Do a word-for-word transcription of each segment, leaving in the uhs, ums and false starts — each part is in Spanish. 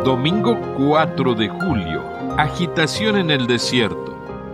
Domingo cuatro de julio. Agitación en el desierto.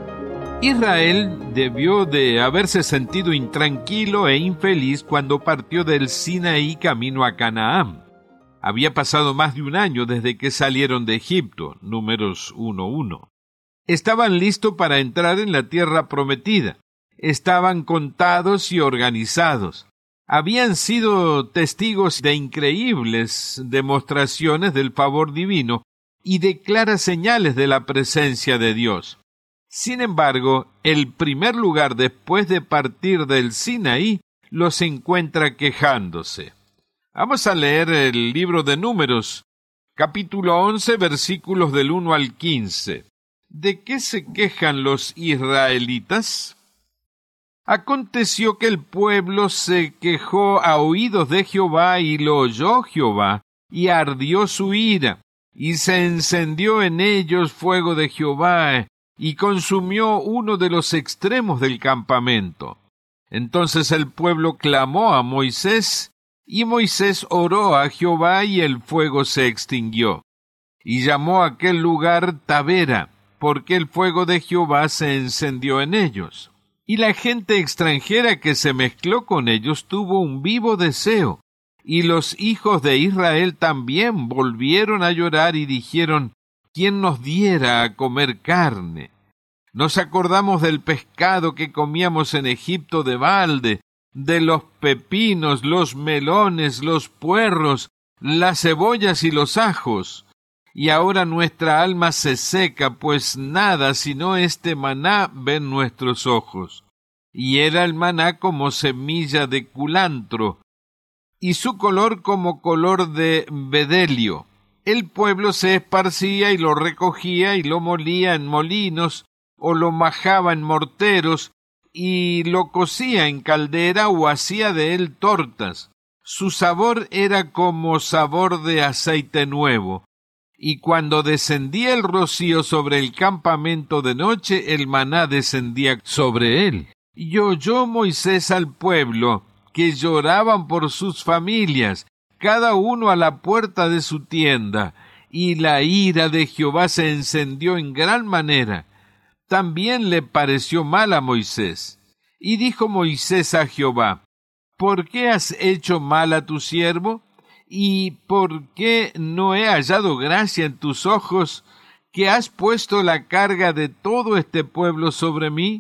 Israel debió de haberse sentido intranquilo e infeliz cuando partió del Sinaí camino a Canaán. Había pasado más de un año desde que salieron de Egipto, Números uno uno. Estaban listos para entrar en la tierra prometida. Estaban contados y organizados. Habían sido testigos de increíbles demostraciones del favor divino y de claras señales de la presencia de Dios. Sin embargo, el primer lugar después de partir del Sinaí los encuentra quejándose. Vamos a leer el libro de Números, capítulo once, versículos del uno al quince. ¿De qué se quejan los israelitas? Aconteció que el pueblo se quejó a oídos de Jehová, y lo oyó Jehová, y ardió su ira, y se encendió en ellos fuego de Jehová, y consumió uno de los extremos del campamento. Entonces el pueblo clamó a Moisés, y Moisés oró a Jehová, y el fuego se extinguió. Y llamó a aquel lugar Tabera, porque el fuego de Jehová se encendió en ellos. Y la gente extranjera que se mezcló con ellos tuvo un vivo deseo, y los hijos de Israel también volvieron a llorar y dijeron: ¿quién nos diera a comer carne? Nos acordamos del pescado que comíamos en Egipto de balde, de los pepinos, los melones, los puerros, las cebollas y los ajos. Y ahora nuestra alma se seca, pues nada sino este maná ven nuestros ojos. Y era el maná como semilla de culantro, y su color como color de bedelio. El pueblo se esparcía y lo recogía y lo molía en molinos, o lo majaba en morteros, y lo cocía en caldera o hacía de él tortas. Su sabor era como sabor de aceite nuevo. Y cuando descendía el rocío sobre el campamento de noche, el maná descendía sobre él. Y oyó Moisés al pueblo, que lloraban por sus familias, cada uno a la puerta de su tienda, y la ira de Jehová se encendió en gran manera. También le pareció mal a Moisés. Y dijo Moisés a Jehová: ¿por qué has hecho mal a tu siervo? ¿Y por qué no he hallado gracia en tus ojos, que has puesto la carga de todo este pueblo sobre mí?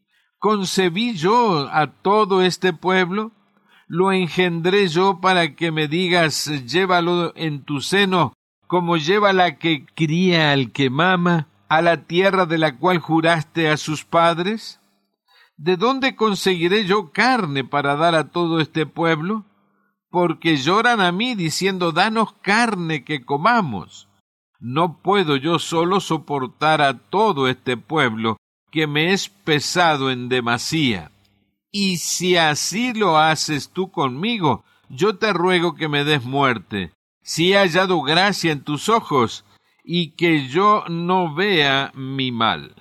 ¿Concebí yo a todo este pueblo? ¿Lo engendré yo para que me digas: llévalo en tu seno, como lleva la que cría al que mama, a la tierra de la cual juraste a sus padres? ¿De dónde conseguiré yo carne para dar a todo este pueblo? Porque lloran a mí diciendo: danos carne que comamos. No puedo yo solo soportar a todo este pueblo, que me es pesado en demasía. Y si así lo haces tú conmigo, yo te ruego que me des muerte, si he hallado gracia en tus ojos, y que yo no vea mi mal.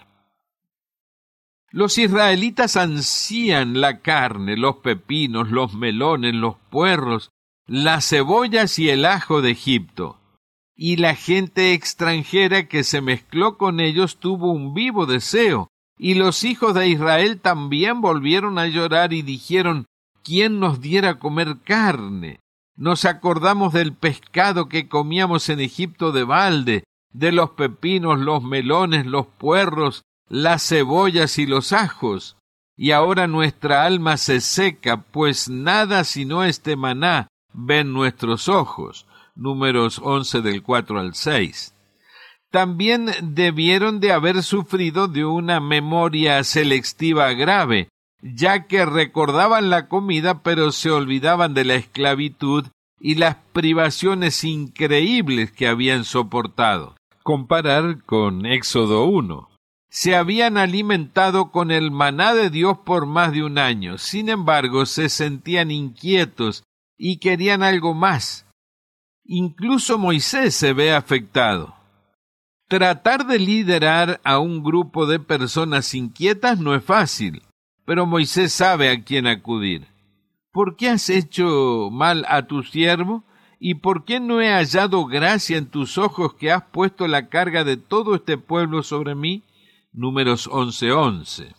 Los israelitas ansían la carne, los pepinos, los melones, los puerros, las cebollas y el ajo de Egipto. Y la gente extranjera que se mezcló con ellos tuvo un vivo deseo, y los hijos de Israel también volvieron a llorar y dijeron: ¿quién nos diera a comer carne? Nos acordamos del pescado que comíamos en Egipto de balde, de los pepinos, los melones, los puerros, las cebollas y los ajos. Y ahora nuestra alma se seca, pues nada sino este maná ven nuestros ojos. Números once del cuatro al seis. También debieron de haber sufrido de una memoria selectiva grave, ya que recordaban la comida pero se olvidaban de la esclavitud y las privaciones increíbles que habían soportado. Comparar con Éxodo uno. Se habían alimentado con el maná de Dios por más de un año, sin embargo se sentían inquietos y querían algo más. Incluso Moisés se ve afectado. Tratar de liderar a un grupo de personas inquietas no es fácil, pero Moisés sabe a quién acudir. ¿Por qué has hecho mal a tu siervo? ¿Y por qué no he hallado gracia en tus ojos que has puesto la carga de todo este pueblo sobre mí? Números once once.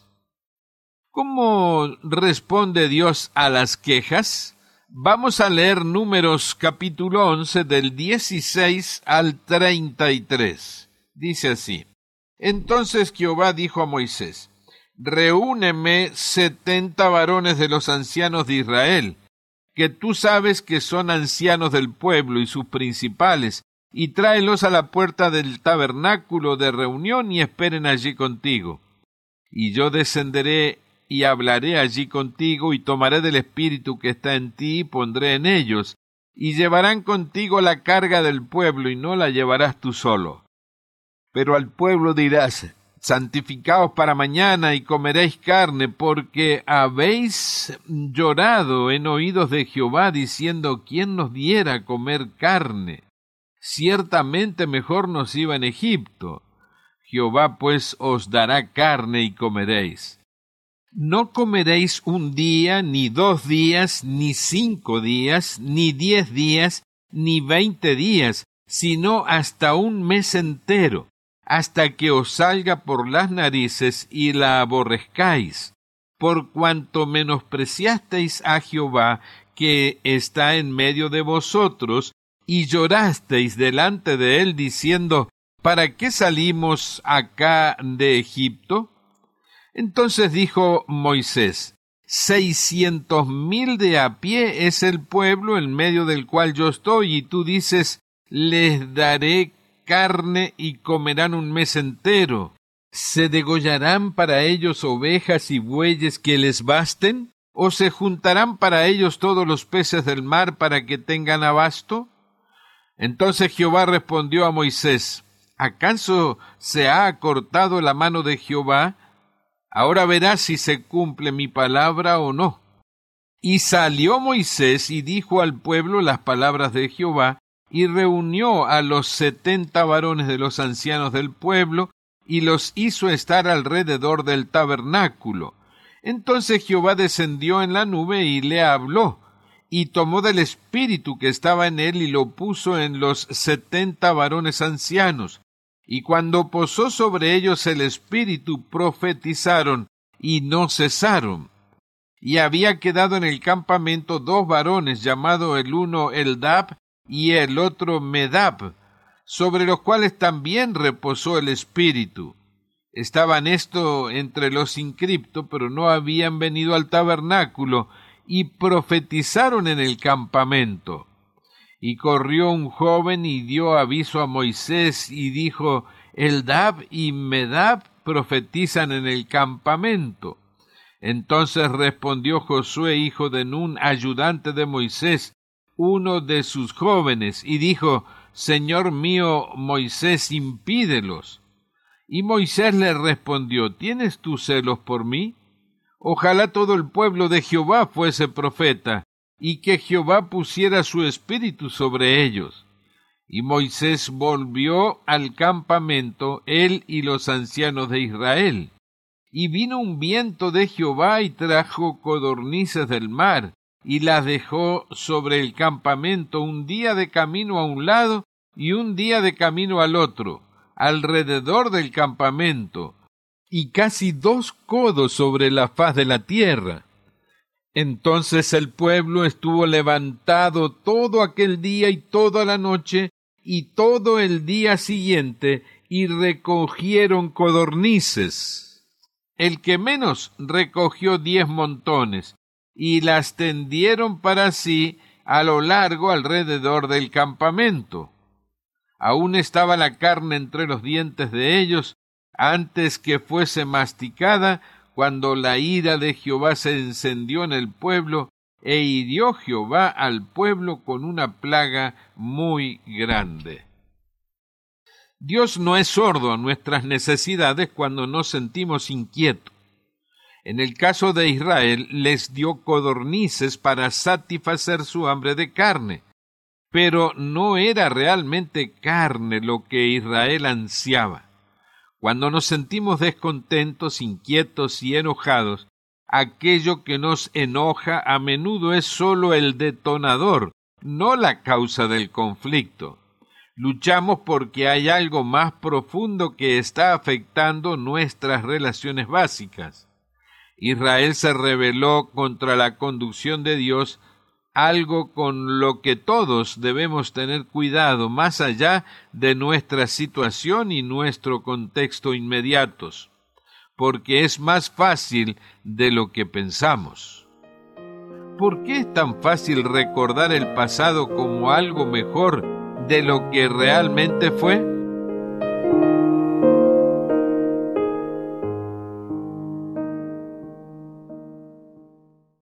¿Cómo responde Dios a las quejas? Vamos a leer Números capítulo once del dieciséis al treinta y tres. Dice así: Entonces Jehová dijo a Moisés: Reúneme setenta varones de los ancianos de Israel, que tú sabes que son ancianos del pueblo y sus principales, y tráelos a la puerta del tabernáculo de reunión y esperen allí contigo. Y yo descenderé y hablaré allí contigo, y tomaré del espíritu que está en ti y pondré en ellos, y llevarán contigo la carga del pueblo, y no la llevarás tú solo. Pero al pueblo dirás: santificaos para mañana y comeréis carne, porque habéis llorado en oídos de Jehová, diciendo: ¿quién nos diera a comer carne? Ciertamente mejor nos iba en Egipto. Jehová pues os dará carne y comeréis. No comeréis un día, ni dos días, ni cinco días, ni diez días, ni veinte días, sino hasta un mes entero, hasta que os salga por las narices y la aborrezcáis, por cuanto menospreciasteis a Jehová, que está en medio de vosotros, y llorasteis delante de él, diciendo: ¿para qué salimos acá de Egipto? Entonces dijo Moisés: Seiscientos mil de a pie es el pueblo en medio del cual yo estoy, y tú dices: les daré carne y comerán un mes entero. ¿Se degollarán para ellos ovejas y bueyes que les basten? ¿O se juntarán para ellos todos los peces del mar para que tengan abasto? Entonces Jehová respondió a Moisés: ¿acaso se ha acortado la mano de Jehová? Ahora verás si se cumple mi palabra o no. Y salió Moisés y dijo al pueblo las palabras de Jehová, y reunió a los setenta varones de los ancianos del pueblo, y los hizo estar alrededor del tabernáculo. Entonces Jehová descendió en la nube y le habló, y tomó del espíritu que estaba en él y lo puso en los setenta varones ancianos. Y cuando posó sobre ellos el espíritu, profetizaron, y no cesaron. Y había quedado en el campamento dos varones, llamado el uno Eldab y el otro Medab, sobre los cuales también reposó el espíritu. Estaban esto entre los inscriptos, pero no habían venido al tabernáculo, y profetizaron en el campamento. Y corrió un joven y dio aviso a Moisés, y dijo: Eldab y Medab profetizan en el campamento. Entonces respondió Josué, hijo de Nun, ayudante de Moisés, uno de sus jóvenes, y dijo: Señor mío Moisés, impídelos. Y Moisés le respondió: ¿tienes tú celos por mí? Ojalá todo el pueblo de Jehová fuese profeta, y que Jehová pusiera su espíritu sobre ellos. Y Moisés volvió al campamento, él y los ancianos de Israel. Y vino un viento de Jehová y trajo codornices del mar, y las dejó sobre el campamento un día de camino a un lado y un día de camino al otro, alrededor del campamento, y casi dos codos sobre la faz de la tierra. Entonces el pueblo estuvo levantado todo aquel día y toda la noche, y todo el día siguiente, y recogieron codornices. El que menos recogió diez montones, y las tendieron para sí a lo largo alrededor del campamento. Aún estaba la carne entre los dientes de ellos, antes que fuese masticada, cuando la ira de Jehová se encendió en el pueblo, e hirió Jehová al pueblo con una plaga muy grande. Dios no es sordo a nuestras necesidades cuando nos sentimos inquietos. En el caso de Israel, les dio codornices para satisfacer su hambre de carne, pero no era realmente carne lo que Israel ansiaba. Cuando nos sentimos descontentos, inquietos y enojados, aquello que nos enoja a menudo es sólo el detonador no la causa del conflicto. Luchamos porque hay algo más profundo que está afectando nuestras relaciones básicas. Israel se rebeló contra la conducción de Dios, algo con lo que todos debemos tener cuidado más allá de nuestra situación y nuestro contexto inmediatos, porque es más fácil de lo que pensamos. ¿Por qué es tan fácil recordar el pasado como algo mejor de lo que realmente fue?